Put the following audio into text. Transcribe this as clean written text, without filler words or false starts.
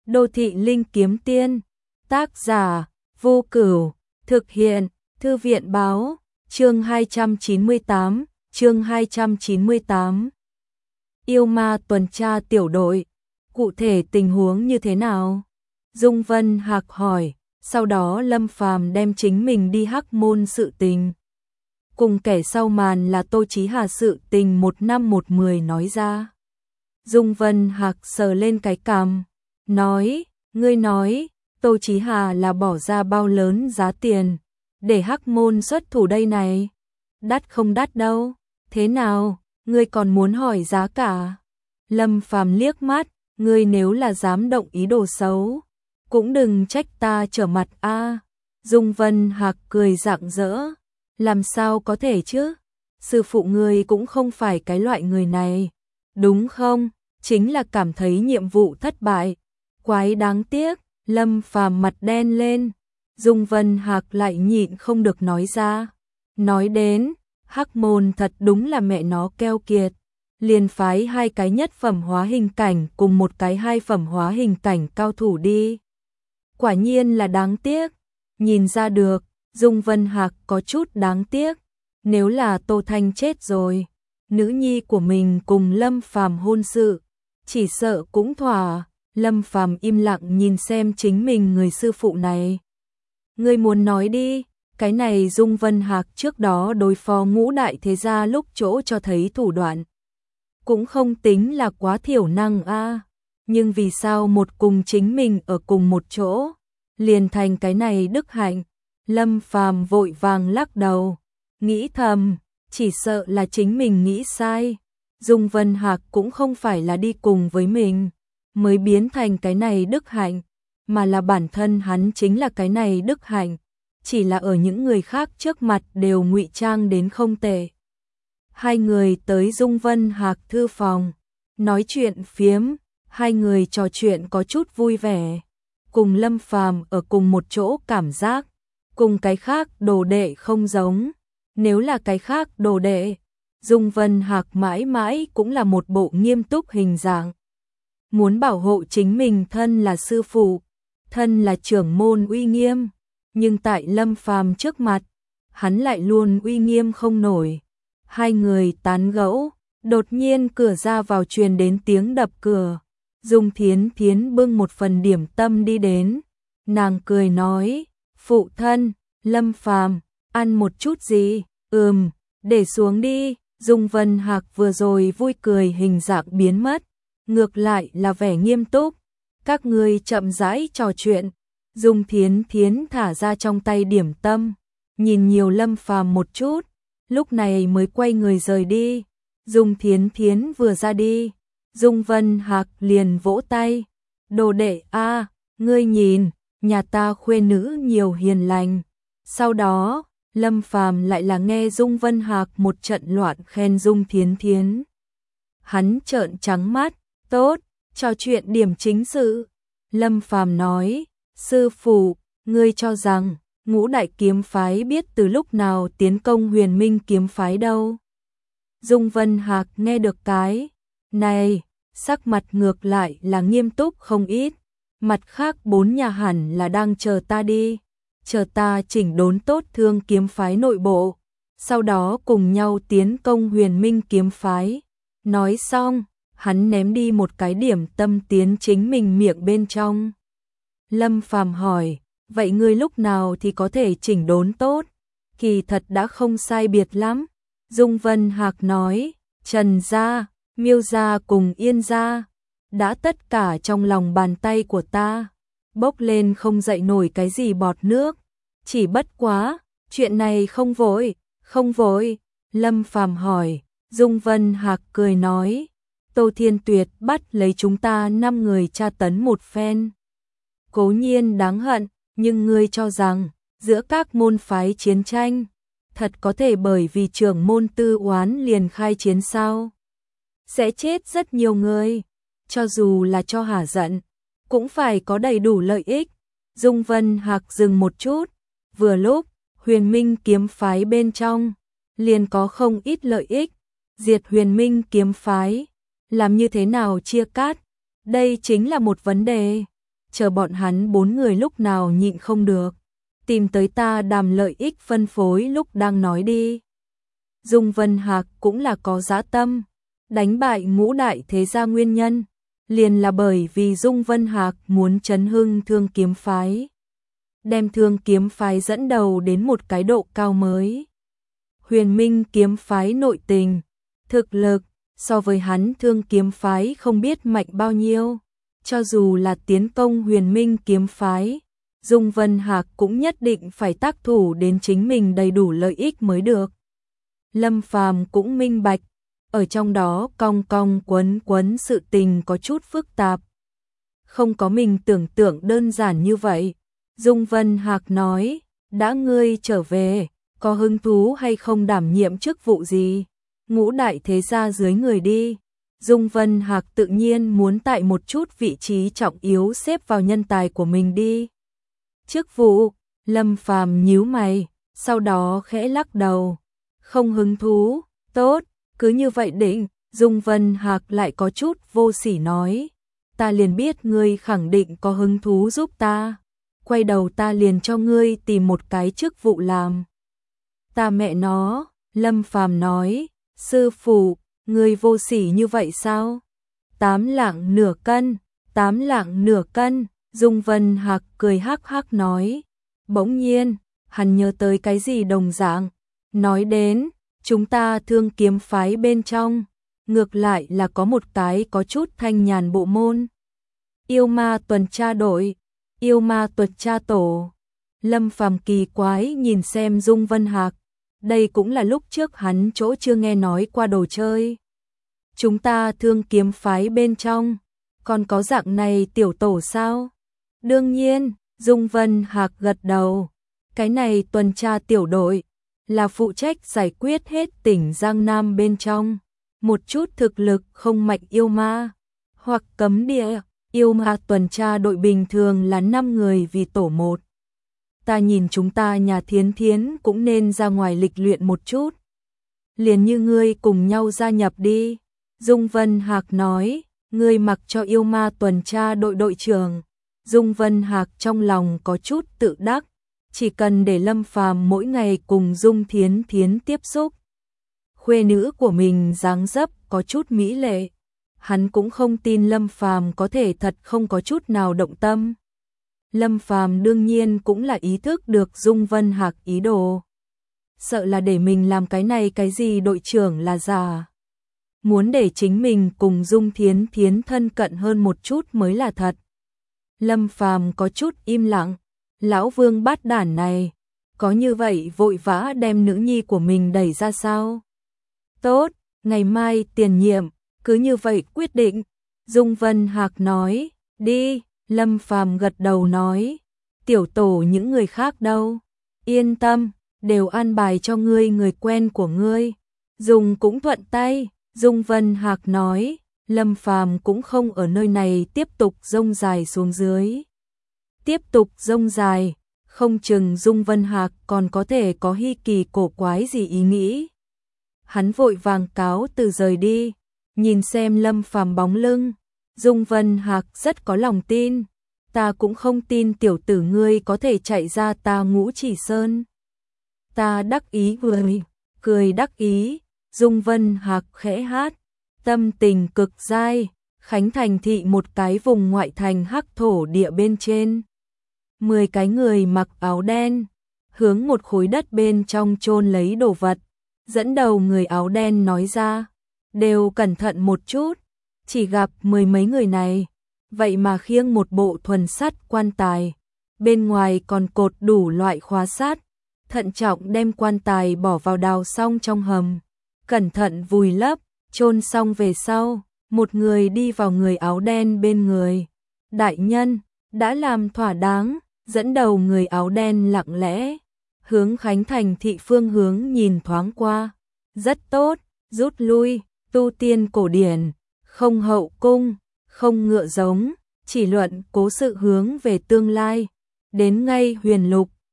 Đô thị linh kiếm tiên, tác giả, Vô Cửu, thực hiện, Thư viện báo, chương 298. Yêu ma tuần tra tiểu đội, cụ thể tình huống như thế nào? Dung Vân Hạc hỏi, sau đó Lâm Phàm đem chính mình đi Hắc Môn sự tình. Cùng kẻ sau màn là Tô Chí Hà sự tình 1/10 nói ra. Dung Vân Hạc sờ lên cái cằm, nói, ngươi nói, Tô Chí Hà là bỏ ra bao lớn giá tiền, để Hắc Môn xuất thủ đây này. Đắt không đắt đâu, thế nào, ngươi còn muốn hỏi giá cả? Lâm Phàm liếc mắt, ngươi nếu là dám động ý đồ xấu, cũng đừng trách ta trở mặt a. Dung Vân Hạc cười rạng rỡ, làm sao có thể chứ? Sư phụ ngươi cũng không phải cái loại người này, đúng không? Chính là cảm thấy nhiệm vụ thất bại, quái đáng tiếc. Lâm Phàm mặt đen lên, Dung Vân Hạc lại nhịn không được nói ra. Nói đến, Hắc Môn thật đúng là mẹ nó keo kiệt, liền phái 2 cái nhất phẩm hóa hình cảnh cùng 1 cái 2 phẩm hóa hình cảnh cao thủ đi. Quả nhiên là đáng tiếc, nhìn ra được, Dung Vân Hạc có chút đáng tiếc, nếu là Tô Thanh chết rồi, nữ nhi của mình cùng Lâm Phàm hôn sự, chỉ sợ cũng thỏa. Lâm Phàm im lặng nhìn xem chính mình người sư phụ này. Ngươi muốn nói đi, cái này Dung Vân Hạc trước đó đối phó ngũ đại thế gia lúc chỗ cho thấy thủ đoạn. Cũng không tính là quá thiểu năng a, nhưng vì sao một cùng chính mình ở cùng một chỗ, liền thành cái này đức hạnh. Lâm Phàm vội vàng lắc đầu, nghĩ thầm, chỉ sợ là chính mình nghĩ sai. Dung Vân Hạc cũng không phải là đi cùng với mình mới biến thành cái này đức hạnh, mà là bản thân hắn chính là cái này đức hạnh, chỉ là ở những người khác trước mặt đều ngụy trang đến không tệ. 2 người tới Dung Vân Hạc thư phòng, nói chuyện phiếm, 2 người trò chuyện có chút vui vẻ, cùng Lâm Phàm ở cùng một chỗ cảm giác, cùng cái khác đồ đệ không giống. Nếu là cái khác đồ đệ, Dung Vân Hạc mãi mãi cũng là một bộ nghiêm túc hình dạng. Muốn bảo hộ chính mình thân là sư phụ, thân là trưởng môn uy nghiêm, nhưng tại Lâm Phàm trước mặt, hắn lại luôn uy nghiêm không nổi. 2 người tán gẫu, đột nhiên cửa ra vào truyền đến tiếng đập cửa. Dung Thiến Thiến bưng một phần điểm tâm đi đến, nàng cười nói, phụ thân, Lâm Phàm, ăn một chút gì? Để xuống đi. Dung Vân Hạc vừa rồi vui cười hình dạng biến mất, ngược lại là vẻ nghiêm túc. Các ngươi chậm rãi trò chuyện. Dung Thiến Thiến thả ra trong tay điểm tâm, nhìn nhiều Lâm Phàm một chút, lúc này mới quay người rời đi. Dung Thiến Thiến vừa ra đi, Dung Vân Hạc liền vỗ tay, đồ đệ a, ngươi nhìn, nhà ta khuê nữ nhiều hiền lành. Sau đó, Lâm Phàm lại là nghe Dung Vân Hạc một trận loạn khen Dung Thiến Thiến. Hắn trợn trắng mắt, tốt, trò chuyện điểm chính sự. Lâm Phàm nói, sư phụ, ngươi cho rằng ngũ đại kiếm phái biết từ lúc nào tiến công Huyền Minh kiếm phái đâu? Dung Vân Hạc nghe được cái này, sắc mặt ngược lại là nghiêm túc không ít. Mặt khác 4 nhà hẳn là đang chờ ta đi, chờ ta chỉnh đốn tốt Thương kiếm phái nội bộ, sau đó cùng nhau tiến công Huyền Minh kiếm phái. Nói xong, hắn ném đi một cái điểm tâm tiến chính mình miệng bên trong. Lâm Phàm hỏi, vậy ngươi lúc nào thì có thể chỉnh đốn tốt? Kỳ thật đã không sai biệt lắm. Dung Vân Hạc nói, Trần gia, Miêu gia cùng Yên gia, đã tất cả trong lòng bàn tay của ta, bốc lên không dậy nổi cái gì bọt nước. Chỉ bất quá, chuyện này không vội, không vội. Lâm Phàm hỏi, Dung Vân Hạc cười nói, Tô Thiên Tuyệt bắt lấy chúng ta 5 người tra tấn một phen. Cố nhiên đáng hận, nhưng ngươi cho rằng, giữa các môn phái chiến tranh, thật có thể bởi vì trưởng môn tư oán liền khai chiến sao? Sẽ chết rất nhiều người, cho dù là cho hả giận, cũng phải có đầy đủ lợi ích. Dung Vân Hạc dừng một chút, vừa lúc, Huyền Minh kiếm phái bên trong, liền có không ít lợi ích. Diệt Huyền Minh kiếm phái, làm như thế nào chia cắt? Đây chính là một vấn đề. chờ bọn hắn 4 người lúc nào nhịn không được, tìm tới ta đàm lợi ích phân phối lúc đang nói đi. Dung Vân Hạc cũng là có dã tâm, đánh bại Ngũ đại thế gia nguyên nhân, liền là bởi vì Dung Vân Hạc muốn chấn hưng Thương Kiếm phái, đem Thương Kiếm phái dẫn đầu đến một cái độ cao mới. Huyền Minh kiếm phái nội tình, thực lực, so với hắn Thương Kiếm phái không biết mạnh bao nhiêu, cho dù là tiến công Huyền Minh kiếm phái, Dung Vân Hạc cũng nhất định phải tác thủ đến chính mình đầy đủ lợi ích mới được. Lâm Phàm cũng minh bạch, ở trong đó cong cong quấn quấn sự tình có chút phức tạp. Không có mình tưởng tượng đơn giản như vậy. Dung Vân Hạc nói, đã ngươi trở về, có hứng thú hay không đảm nhiệm chức vụ gì? Ngũ đại thế gia dưới người đi. Dung Vân Hạc tự nhiên muốn tại một chút vị trí trọng yếu xếp vào nhân tài của mình đi. Chức vụ, Lâm Phàm nhíu mày, sau đó khẽ lắc đầu. Không hứng thú, tốt, cứ như vậy định. Dung Vân Hạc lại có chút vô sỉ nói, ta liền biết ngươi khẳng định có hứng thú giúp ta, quay đầu ta liền cho ngươi tìm một cái chức vụ làm. Ta mẹ nó, Lâm Phàm nói, sư phụ, ngươi vô sỉ như vậy sao? 8 lạng nửa cân, 8 lạng nửa cân, Dung Vân Hạc cười hắc hắc nói. Bỗng nhiên, hắn nhớ tới cái gì đồng dạng, nói đến, chúng ta Thương Kiếm phái bên trong, ngược lại là có một cái có chút thanh nhàn bộ môn. Yêu ma tuần tra đội, yêu ma tuần tra tổ. Lâm Phàm kỳ quái nhìn xem Dung Vân Hạc, đây cũng là lúc trước hắn chỗ chưa nghe nói qua đồ chơi. Chúng ta Thương Kiếm phái bên trong, còn có dạng này tiểu tổ sao? Đương nhiên, Dung Vân Hạc gật đầu, cái này tuần tra tiểu đội là phụ trách giải quyết hết tỉnh Giang Nam bên trong một chút thực lực không mạnh yêu ma hoặc cấm địa. Yêu ma tuần tra đội bình thường là 5 người vì tổ một. Ta nhìn chúng ta nhà Thiến Thiến cũng nên ra ngoài lịch luyện một chút. Liền như ngươi cùng nhau gia nhập đi. Dung Vân Hạc nói, ngươi mặc cho yêu ma tuần tra đội đội trưởng. Dung Vân Hạc trong lòng có chút tự đắc, chỉ cần để Lâm Phàm mỗi ngày cùng Dung Thiến Thiến tiếp xúc. Khuê nữ của mình dáng dấp có chút mỹ lệ, hắn cũng không tin Lâm Phàm có thể thật không có chút nào động tâm. Lâm Phàm đương nhiên cũng là ý thức được Dung Vân Hạc ý đồ. Sợ là để mình làm cái này cái gì đội trưởng là giả. Muốn để chính mình cùng Dung Thiến Thiến thân cận hơn một chút mới là thật. Lâm Phàm có chút im lặng, lão Vương bát đản này, có như vậy vội vã đem nữ nhi của mình đẩy ra sao? Tốt, ngày mai tiền nhiệm, cứ như vậy quyết định. Dung Vân Hạc nói, đi. Lâm Phàm gật đầu nói, tiểu tổ những người khác đâu? Yên tâm, đều an bài cho ngươi người quen của ngươi. Dung cũng thuận tay. Dung Vân Hạc nói, Lâm Phàm cũng không ở nơi này tiếp tục rông dài xuống dưới. Tiếp tục rông dài, không chừng Dung Vân Hạc còn có thể có hy kỳ cổ quái gì ý nghĩ. Hắn vội vàng cáo từ rời đi, nhìn xem Lâm Phàm bóng lưng. Dung Vân Hạc rất có lòng tin, ta cũng không tin tiểu tử ngươi có thể chạy ra ta Ngũ Chỉ Sơn. Ta đắc ý cười đắc ý. Dung Vân Hạc khẽ hát, tâm tình cực dai. Khánh Thành thị một cái vùng ngoại thành hắc thổ địa bên trên. 10 cái người mặc áo đen, hướng một khối đất bên trong chôn lấy đồ vật. Dẫn đầu người áo đen nói ra, đều cẩn thận một chút. Chỉ gặp 10 mấy người này, vậy mà khiêng một bộ thuần sắt quan tài, bên ngoài còn cột đủ loại khóa sắt, thận trọng đem quan tài bỏ vào đào xong trong hầm, cẩn thận vùi lấp, chôn xong về sau, một người đi vào người áo đen bên người. Đại nhân, đã làm thỏa đáng. Dẫn đầu người áo đen lặng lẽ, hướng Khánh Thành thị phương hướng nhìn thoáng qua. Rất tốt, rút lui, tu tiên cổ điển, không hậu cung, không ngựa giống, chỉ luận cố sự hướng về tương lai. Đến ngay Huyền Lục,